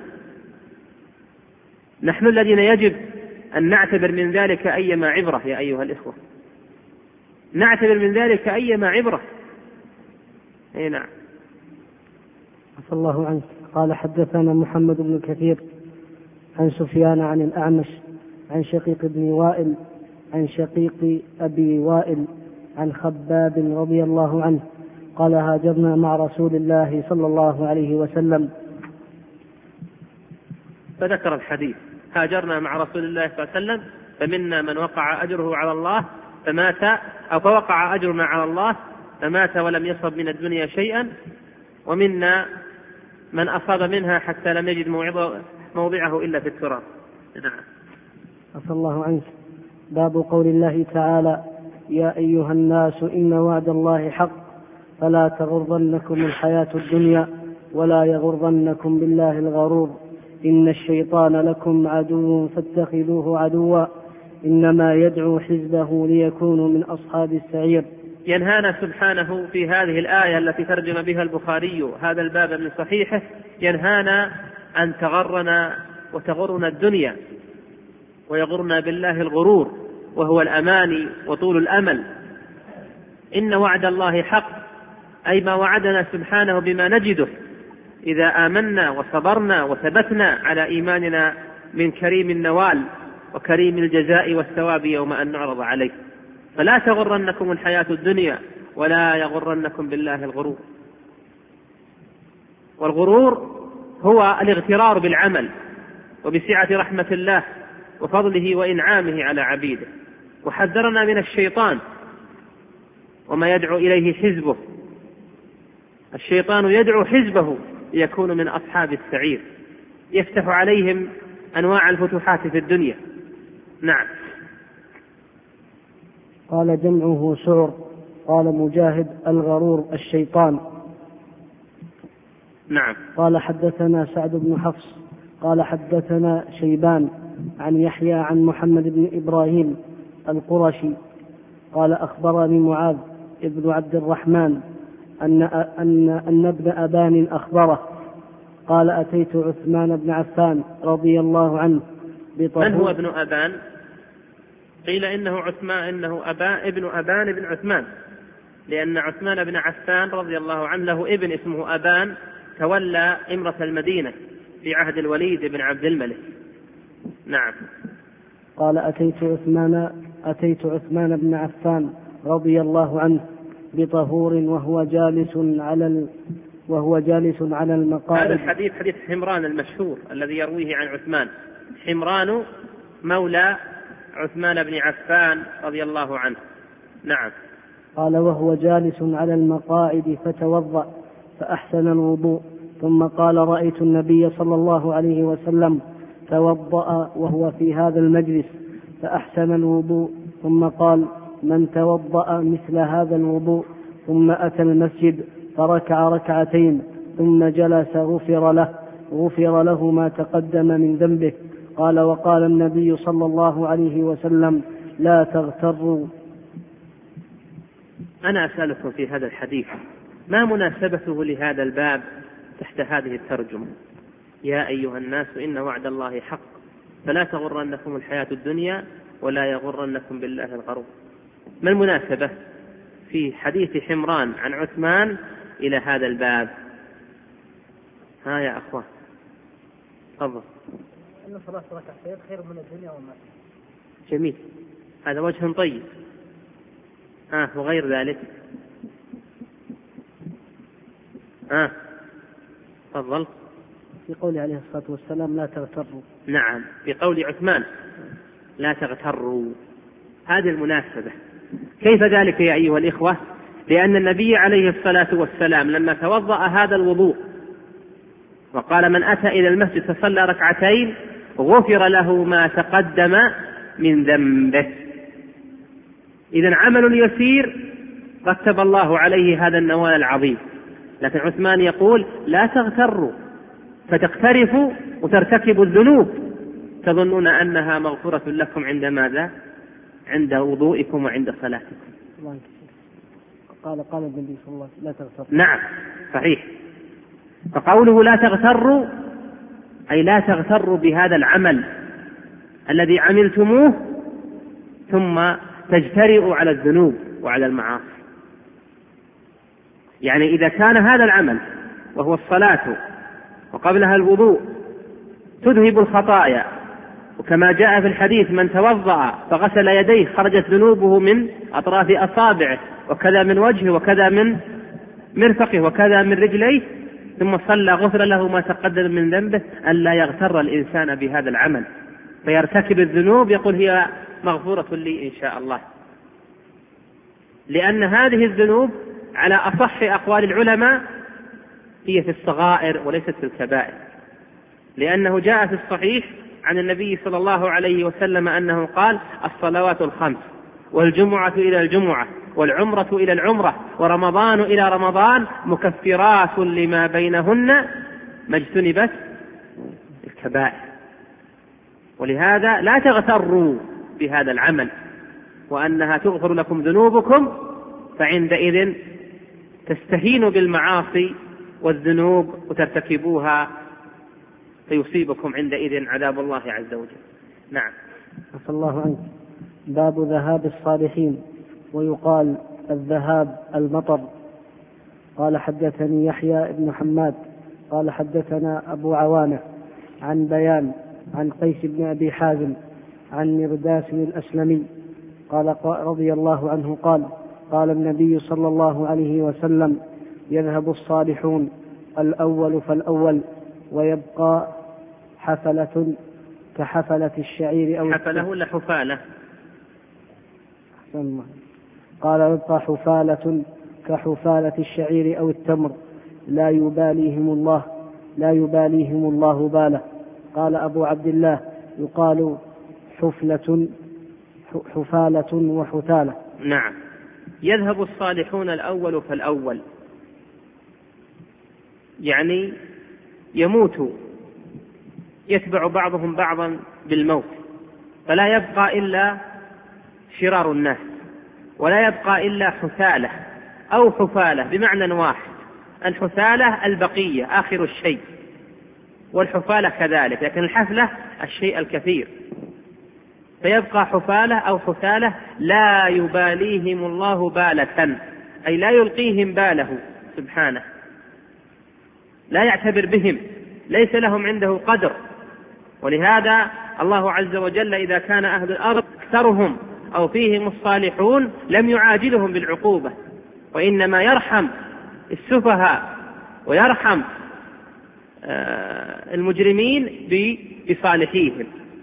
نحن الذين يجب أن نعتبر من ذلك أيما عبرة يا أيها الإخوة، نعتبر من ذلك أيما عبرة. أي نعم. عفى الله عنك. قال: حدثنا محمد بن كثير عن سفيان عن الأعمش عن شقيق بن وائل عن شقيق أبي وائل عن خباب رضي الله عنه قال: هاجرنا مع رسول الله صلى الله عليه وسلم. فذكر الحديث: هاجرنا مع رسول الله صلى الله عليه وسلم فمنا من وقع أجره على الله فمات، أو فوقع أجرنا على الله فمات ولم يصب من الدنيا شيئا، ومنا من أصاب منها حتى لم يجد موضعه إلا في التراب. نعم. عفى الله عنك. باب قول الله تعالى: يا أيها الناس إن وعد الله حق فلا تغرنكم الحياة الدنيا ولا يغرنكم بالله الغرور إن الشيطان لكم عدو فاتخذوه عدوا إنما يدعو حزبه ليكونوا من أصحاب السعير. ينهانا سبحانه في هذه الآية التي ترجم بها البخاري هذا الباب من صحيحه، ينهانا أن تغرنا وتغرنا الدنيا ويغرنا بالله الغرور، وهو الأماني وطول الأمل إن وعد الله حق، أي ما وعدنا سبحانه بما نجده إذا آمنا وصبرنا وثبتنا على إيماننا من كريم النوال وكريم الجزاء والثواب يوم أن نعرض عليه. فلا تغرنكم الحياة الدنيا ولا يغرنكم بالله الغرور. والغرور هو الاغترار بالعمل وبسعة رحمة الله وفضله وإنعامه على عبيده. وحذرنا من الشيطان وما يدعو إليه حزبه. الشيطان يدعو حزبه ليكونوا من أصحاب السعير، يفتح عليهم أنواع الفتوحات في الدنيا. نعم. قال جمعه سعر. قال مجاهد الغرور الشيطان. نعم. قال حدثنا سعد بن حفص قال حدثنا شيبان عن يحيى عن محمد بن إبراهيم القرشي قال أخبرني معاذ ابن عبد الرحمن أن ابن أبان أخبره قال أتيت عثمان بن عفان رضي الله عنه من هو ابن أبان؟ قيل إنه ابن أبان بن عثمان، لأن عثمان بن عفان رضي الله عنه له ابن اسمه أبان تولى إمرة المدينة في عهد الوليد بن عبد الملك. نعم. قال أتيت عثمان بن عفان رضي الله عنه بطهور وهو جالس على المقاعد. هذا الحديث حديث حمران المشهور الذي يرويه عن عثمان. حمران مولى عثمان بن عفان رضي الله عنه. نعم. قال وهو جالس على المقاعد فتوضأ فأحسن الوضوء، ثم قال رأيت النبي صلى الله عليه وسلم توضأ وهو في هذا المجلس فأحسن الوضوء، ثم قال من توضأ مثل هذا الوضوء ثم أتى المسجد فركع ركعتين ثم جلس غفر له ما تقدم من ذنبه. قال وقال النبي صلى الله عليه وسلم لا تغتروا. أنا أسألكم في هذا الحديث ما مناسبته لهذا الباب تحت هذه الترجمة؟ يا أيها الناس إن وعد الله حق فلا تغرنكم الحياة الدنيا ولا يغرنكم بالله الغرور. ما المناسبة في حديث حمران عن عثمان إلى هذا الباب؟ ها يا أخوان تفضل. إن صلاة ركعتين خير من الدنيا وما فيها. جميل، هذا وجه طيب. وغير ذلك تفضل. في قول عليه الصلاة والسلام لا تغتروا. نعم، في قول عثمان لا تغتروا. هذه المناسبة. كيف ذلك يا أيها الإخوة؟ لأن النبي عليه الصلاة والسلام لما توضأ هذا الوضوء وقال من أتى إلى المسجد فصلى ركعتين غفر له ما تقدم من ذنبه. إذن عمل يسير رتب الله عليه هذا النوال العظيم. لكن عثمان يقول لا تغتروا فتقترفوا وترتكبوا الذنوب تظنون أنها مغفرة لكم عند ماذا؟ عند وضوئكم وعند صلاتكم. قال النبي صلى الله عليه وسلم لا تغتروا. نعم صحيح. فقوله لا تغتروا أي لا تغتروا بهذا العمل الذي عملتموه ثم تجترئوا على الذنوب وعلى المعاصي. يعني إذا كان هذا العمل وهو الصلاة وقبلها الوضوء تذهب الخطايا، وكما جاء في الحديث من توضأ فغسل يديه خرجت ذنوبه من أطراف أصابعه وكذا من وجهه وكذا من مرفقه وكذا من رجليه ثم صلى غفر له ما تقدم من ذنبه، ألا يغتر الإنسان بهذا العمل فيرتكب الذنوب يقول هي مغفورة لي إن شاء الله. لأن هذه الذنوب على أصح أقوال العلماء هي في الصغائر وليست في الكبائر، لأنه جاء في الصحيح عن النبي صلى الله عليه وسلم أنه قال الصلوات الخمس والجمعة إلى الجمعة والعمرة إلى العمرة ورمضان إلى رمضان مكفرات لما بينهن ما اجتنبت الكبائر. ولهذا لا تغتروا بهذا العمل وأنها تغفر لكم ذنوبكم، فعندئذ تستهينوا بالمعاصي والذنوب وترتكبوها فيصيبكم عندئذ عذاب الله عز وجل. نعم. عفى الله عنك. باب ذهاب الصالحين. ويقال الذهاب المطر. قال حدثني يحيى بن حماد قال حدثنا أبو عوانة عن بيان عن قيس بن أبي حازم عن مرداس الأسلمي قال رضي الله عنه قال النبي صلى الله عليه وسلم: يذهب الصالحون الأول فالأول ويبقى حفلة كحفلة الشعير أو حفلة ولا حفالة؟ قال يبقى حفالة كحفالة الشعير أو التمر لا يباليهم الله باله. قال أبو عبد الله: يقال حفالة وحثالة. نعم. يذهب الصالحون الأول فالأول، يعني يموت، يتبع بعضهم بعضا بالموت، فلا يبقى إلا شرار الناس، ولا يبقى إلا حثالة أو حفالة بمعنى واحد. الحثالة البقية آخر الشيء، والحفالة كذلك، لكن الحفلة الشيء الكثير. فيبقى حفالة أو حثالة لا يباليهم الله بالة، أي لا يلقيهم باله سبحانه، لا يعتبر بهم، ليس لهم عنده قدر. ولهذا الله عز وجل إذا كان أهل الأرض أكثرهم أو فيهم الصالحون لم يعاجلهم بالعقوبة، وإنما يرحم السفهاء ويرحم المجرمين بصالحيهم.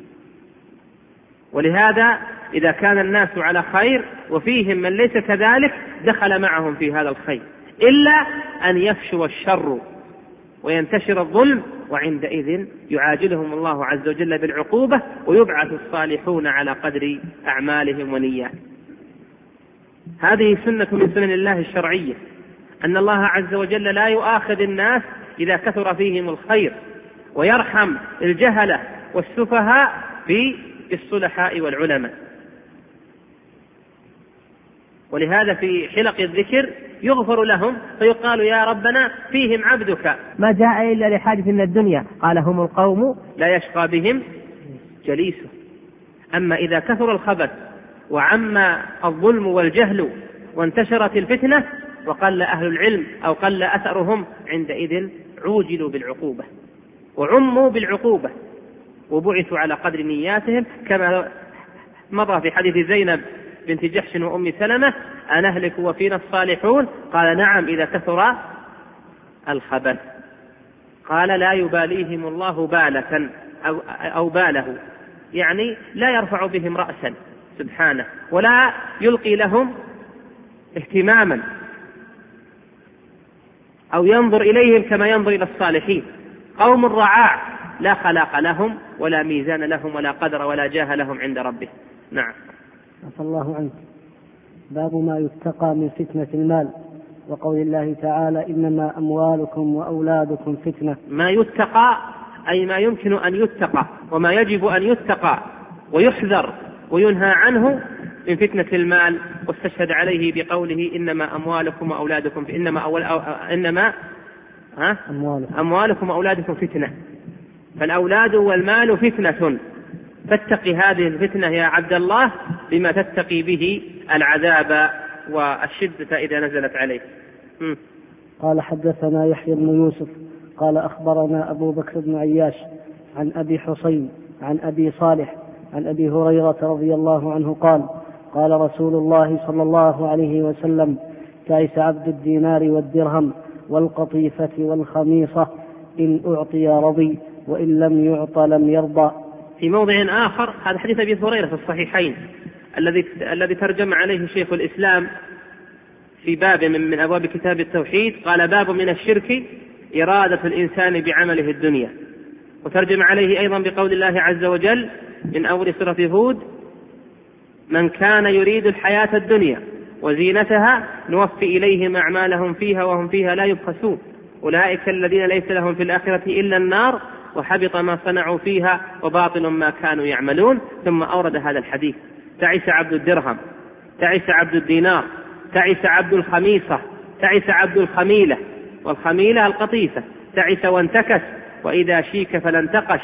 ولهذا إذا كان الناس على خير وفيهم من ليس كذلك دخل معهم في هذا الخير، إلا أن يفشو الشر وينتشر الظلم، وعندئذ يعاجلهم الله عز وجل بالعقوبة ويبعث الصالحون على قدر أعمالهم ونياتهم. هذه سنة من سنن الله الشرعية، أن الله عز وجل لا يؤاخذ الناس إذا كثر فيهم الخير، ويرحم الجهلة والسفهاء بالصلحاء والعلماء. ولهذا في حلق الذكر يغفر لهم فيقال: يا ربنا فيهم عبدك ما جاء إلا لحاجة من الدنيا، قال: هم القوم لا يشقى بهم جليسه. أما إذا كثر الخبث وعم الظلم والجهل وانتشرت الفتنة وقل أهل العلم أو قل أثرهم، عندئذ عوجلوا بالعقوبة وعموا بالعقوبة وبعثوا على قدر نياتهم، كما مضى في حديث زينب بنت جحش وأم سلمة: أنهلك وفينا الصالحون؟ قال: نعم، إذا كثر الخبث. قال: لا يباليهم الله بالة أو باله، يعني لا يرفع بهم رأسا سبحانه، ولا يلقي لهم اهتماما أو ينظر إليهم كما ينظر إلى الصالحين. قوم رعاع لا خلاق لهم ولا ميزان لهم ولا قدر ولا جاه لهم عند ربه. نعم. عفى الله عنك. باب ما يتقى من فتنة المال، وقول الله تعالى: إنما أموالكم وأولادكم فتنة. ما يتقى أي ما يمكن أن يتقى وما يجب أن يتقى ويحذر وينهى عنه من فتنة المال، واستشهد عليه بقوله: إنما أموالكم وأولادكم أموالكم وأولادكم فتنة. فالأولاد والمال فتنة، فاتقي هذه الفتنة يا عبد الله بما تتقي به العذاب والشدة إذا نزلت عليه. قال حدثنا يحيى بن يوسف قال أخبرنا أبو بكر بن عياش عن أبي حسين عن أبي صالح عن أبي هريرة رضي الله عنه قال رسول الله صلى الله عليه وسلم: تعس عبد الدينار والدرهم والقطيفة والخميصة، إن أعطي رضي وإن لم يعط لم يرضى. في موضع آخر هذا حديث أبي هريرة في الصحيحين الذي ترجم عليه شيخ الإسلام في باب من أبواب كتاب التوحيد، قال: باب من الشرك إرادة الإنسان بعمله الدنيا. وترجم عليه أيضا بقول الله عز وجل من أول سورة هود: من كان يريد الحياة الدنيا وزينتها نوفي إليهم أعمالهم فيها وهم فيها لا يبخسون، أولئك الذين ليس لهم في الآخرة إلا النار وحبط ما صنعوا فيها وباطل ما كانوا يعملون. ثم أورد هذا الحديث: تعس عبد الدرهم، تعس عبد الدينار، تعس عبد الخميصة، تعس عبد الخميلة، والخميلة القطيفة، تعس وانتكس، وإذا شيك فلانتقش.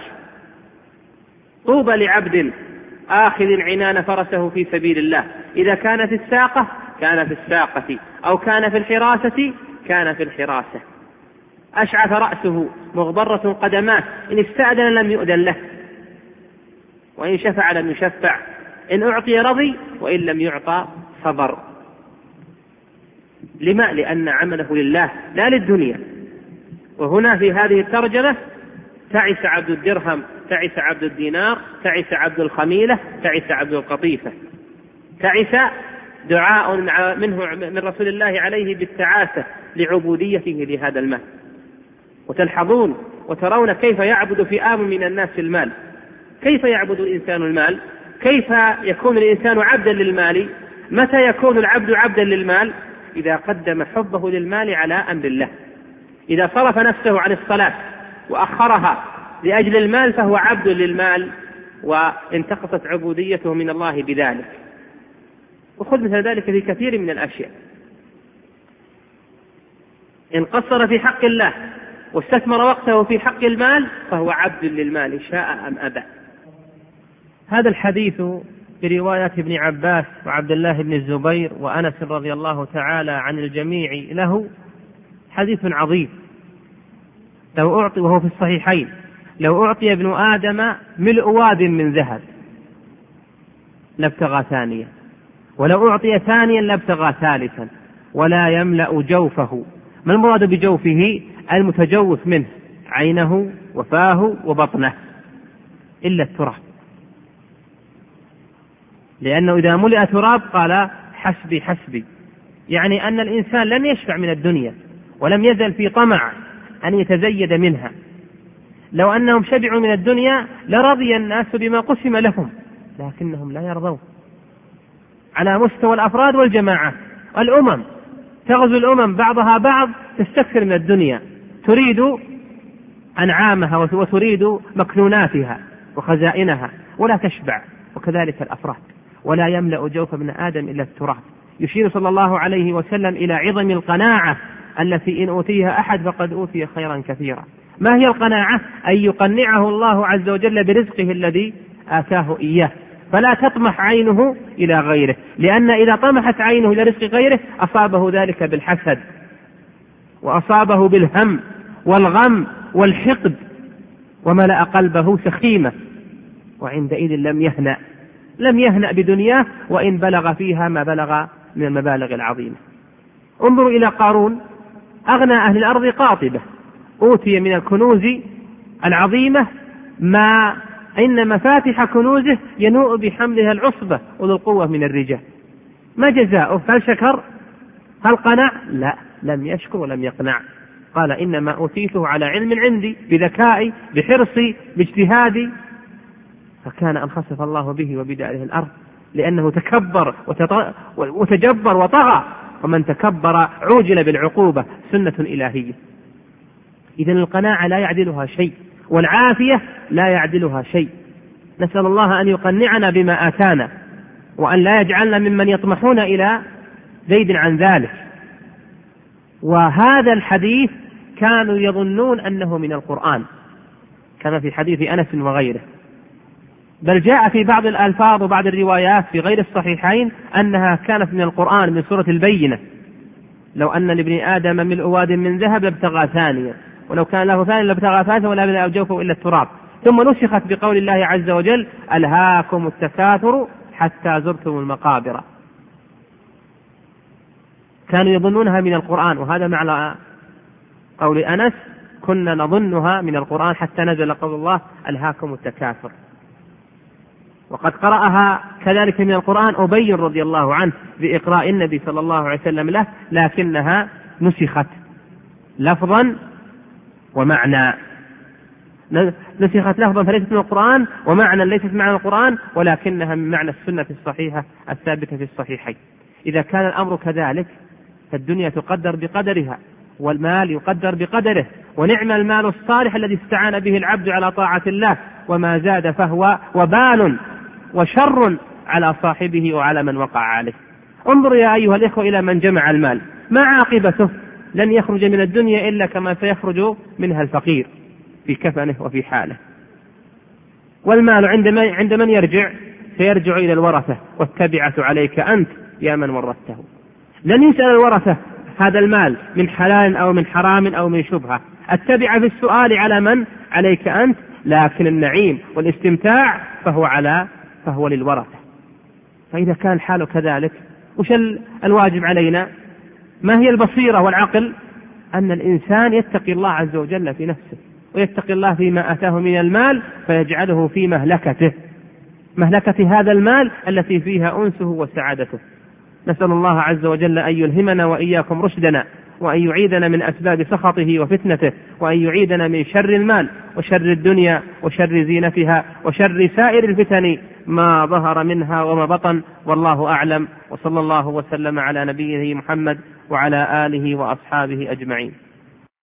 طوبى لعبد آخذ عنان فرسه في سبيل الله، إذا كانت الساقة كان في الساقة، أو كان في الحراسة كان في الحراسة. أشعث رأسه مغبرة قدماه، إن استأذن لم يؤذن له، وإن شفع لم يشفع، إن أعطي رضي وإن لم يعطى صبر. لما؟ لأن عمله لله لا للدنيا. وهنا في هذه الترجمة تعس عبد الدرهم، تعس عبد الدينار، تعس عبد الخميلة، تعس عبد القطيفة. تعس دعاء من رسول الله عليه بالتعاسة لعبوديته لهذا المال. وتلحظون وترون كيف يعبد فئام من الناس المال. كيف يعبد الإنسان المال؟ كيف يكون الإنسان عبدا للمال؟ متى يكون العبد عبدا للمال؟ إذا قدم حبه للمال على أمر الله. إذا صرف نفسه عن الصلاة وأخرها لأجل المال فهو عبد للمال، وانتقصت عبوديته من الله بذلك. وخذ مثل ذلك في كثير من الأشياء. إن قصر في حق الله واستثمر وقته في حق المال فهو عبد للمال شاء أم أبى. هذا الحديث برواية ابن عباس وعبد الله بن الزبير وأنس رضي الله تعالى عن الجميع له حديث عظيم. لو أعطي، وهو في الصحيحين، لو أعطي ابن آدم ملء واد من ذهب لابتغى ثانية، ولو أعطي ثانيا لابتغى ثالثا، ولا يملأ جوفه. ما المراد بجوفه؟ المتجوف منه، عينه وفاه وبطنه، إلا التراب، لأنه إذا ملئ تراب قال حسبي حسبي، يعني أن الإنسان لن يشبع من الدنيا ولم يزل في طمع أن يتزيد منها. لو أنهم شبعوا من الدنيا لرضي الناس بما قسم لهم، لكنهم لا يرضون. على مستوى الأفراد والجماعات، الأمم تغزو الأمم بعضها بعض، تستكثر من الدنيا، تريد أنعامها وتريد مكنوناتها وخزائنها ولا تشبع. وكذلك الأفراد، ولا يملأ جوف ابن آدم إلا التراب. يشير صلى الله عليه وسلم إلى عظم القناعة التي إن أوتيها أحد فقد أوتي خيرا كثيرا. ما هي القناعة؟ أن يقنعه الله عز وجل برزقه الذي آتاه إياه، فلا تطمح عينه إلى غيره، لأن إذا طمحت عينه إلى رزق غيره أصابه ذلك بالحسد، وأصابه بالهم والغم والحقد، وملأ قلبه سخيمة، وعندئذ لم يهنأ بدنياه، وإن بلغ فيها ما بلغ من المبالغ العظيمة. انظروا إلى قارون، أغنى أهل الأرض قاطبة، أوتي من الكنوز العظيمة ما إن مفاتح كنوزه ينوء بحملها العصبة أولو القوة من الرجال. ما جزاؤه؟ هل شكر؟ هل قنع؟ لا، لم يشكر ولم يقنع. قال إنما أوتيته على علم عندي، بذكائي، بحرصي، باجتهادي. فكان أن خسف الله به وبداره الأرض، لأنه تكبر وتجبر وطغى، ومن تكبر عوجل بالعقوبة، سنة إلهية. إذن القناعة لا يعدلها شيء، والعافية لا يعدلها شيء. نسأل الله أن يقنعنا بما آتانا، وأن لا يجعلنا ممن يطمحون إلى زيد عن ذلك. وهذا الحديث كانوا يظنون أنه من القرآن، كما في حديث أنس وغيره، بل جاء في بعض الألفاظ وبعض الروايات في غير الصحيحين أنها كانت من القرآن، من سورة البينة. لو أن لابن آدم ملء واد من ذهب لابتغى ثانيا، ولو كان له ثانيا لابتغى ثالثا، ولا يملأ جوفه إلا التراب. ثم نسخت بقول الله عز وجل: ألهاكم التكاثر حتى زرتم المقابر. كانوا يظنونها من القرآن، وهذا معنى قول أنس: كنا نظنها من القرآن حتى نزل قول الله: ألهاكم التكاثر. وقد قرأها كذلك من القرآن أبي رضي الله عنه بإقراء النبي صلى الله عليه وسلم له، لكنها نسخت لفظا ومعنى، نسخت لفظا فليست من القرآن، ومعنى ليست معنى القرآن، ولكنها من معنى السنة الصحيحة الثابتة في الصحيحين. إذا كان الأمر كذلك فالدنيا تقدر بقدرها، والمال يقدر بقدره، ونعم المال الصالح الذي استعان به العبد على طاعة الله، وما زاد فهو وبال وشر على صاحبه وعلى من وقع عليه. انظر يا أيها الإخوة إلى من جمع المال، ما عاقبته؟ لن يخرج من الدنيا إلا كما سيخرج منها الفقير في كفنه وفي حاله. والمال عند من يرجع؟ سيرجع إلى الورثة، والتبعة عليك أنت يا من ورثته. لن يسأل الورثة هذا المال من حلال أو من حرام أو من شبهة. التبع في السؤال على من؟ عليك أنت، لكن النعيم والاستمتاع فهو للورثة. فإذا كان الحال كذلك وش الواجب علينا؟ ما هي البصيرة والعقل؟ أن الإنسان يتقي الله عز وجل في نفسه، ويتقي الله فيما آتاه من المال فيجعله في مهلكة هذا المال التي فيها أنسه وسعادته. نسأل الله عز وجل أن يلهمنا وإياكم رشدنا، وأن يعيدنا من أسباب سخطه وفتنته، وأن يعيدنا من شر المال وشر الدنيا وشر زينتها وشر سائر الفتن ما ظهر منها وما بطن. والله أعلم، وصلى الله وسلم على نبيه محمد وعلى آله وأصحابه أجمعين.